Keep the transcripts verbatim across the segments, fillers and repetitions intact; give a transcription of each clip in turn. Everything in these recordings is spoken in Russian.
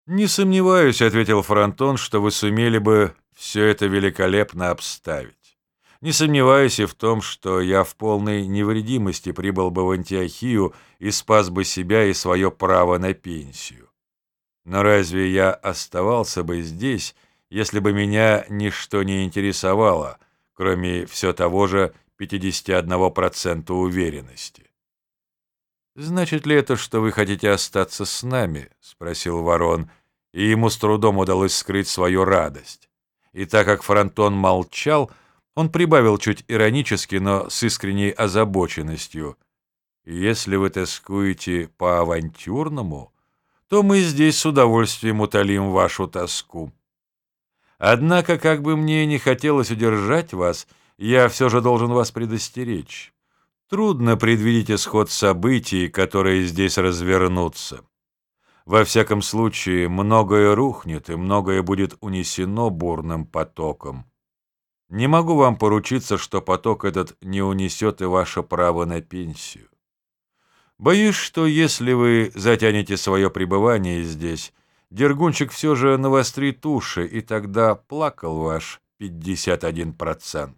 «Не сомневаюсь», — ответил Фронтон, — «что вы сумели бы все это великолепно обставить. Не сомневаюсь и в том, что я в полной невредимости прибыл бы в Антиохию и спас бы себя и свое право на пенсию. Но разве я оставался бы здесь, если бы меня ничто не интересовало, кроме все того же пятидесяти одного процента уверенности?» «Значит ли это, что вы хотите остаться с нами?» — спросил Ворон, и ему с трудом удалось скрыть свою радость. И так как Фронтон молчал, он прибавил чуть иронически, но с искренней озабоченностью: «Если вы тоскуете по авантюрному, то мы здесь с удовольствием утолим вашу тоску. Однако, как бы мне не хотелось удержать вас, я все же должен вас предостеречь. Трудно предвидеть исход событий, которые здесь развернутся. Во всяком случае, многое рухнет, и многое будет унесено бурным потоком. Не могу вам поручиться, что поток этот не унесет и ваше право на пенсию. Боюсь, что если вы затянете свое пребывание здесь, Дергунчик все же навострит уши, и тогда плакал ваш пятьдесят один процент».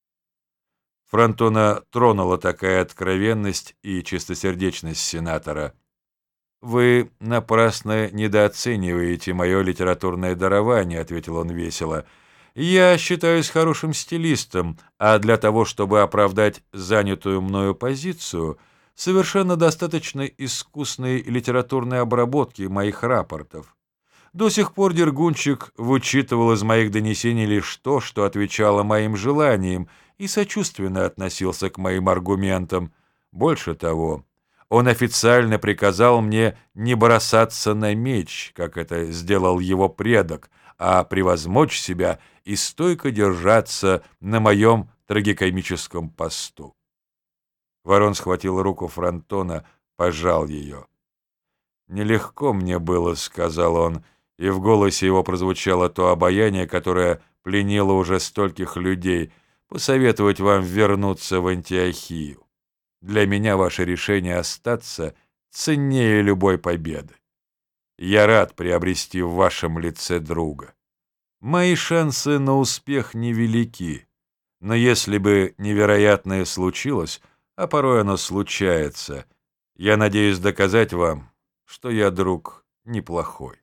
Фронтона тронула такая откровенность и чистосердечность сенатора. «Вы напрасно недооцениваете мое литературное дарование», — ответил он весело. «Я считаюсь хорошим стилистом, а для того, чтобы оправдать занятую мною позицию, совершенно достаточно искусной литературной обработки моих рапортов. До сих пор Дергунчик вычитывал из моих донесений лишь то, что отвечало моим желаниям, и сочувственно относился к моим аргументам. Больше того, он официально приказал мне не бросаться на меч, как это сделал его предок, а превозмочь себя и стойко держаться на моем трагикомическом посту». Ворон схватил руку Фронтона, пожал ее. «Нелегко мне было», — сказал он, и в голосе его прозвучало то обаяние, которое пленило уже стольких людей, «посоветовать вам вернуться в Антиохию. Для меня ваше решение остаться ценнее любой победы. Я рад приобрести в вашем лице друга. Мои шансы на успех невелики, но если бы невероятное случилось, а порой оно случается, я надеюсь доказать вам, что я друг неплохой».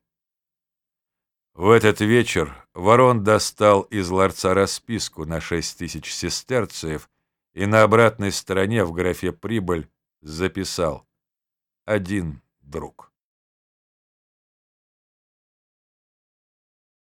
В этот вечер Ворон достал из ларца расписку на шесть тысяч сестерциев и на обратной стороне в графе «Прибыль» записал: «Один друг».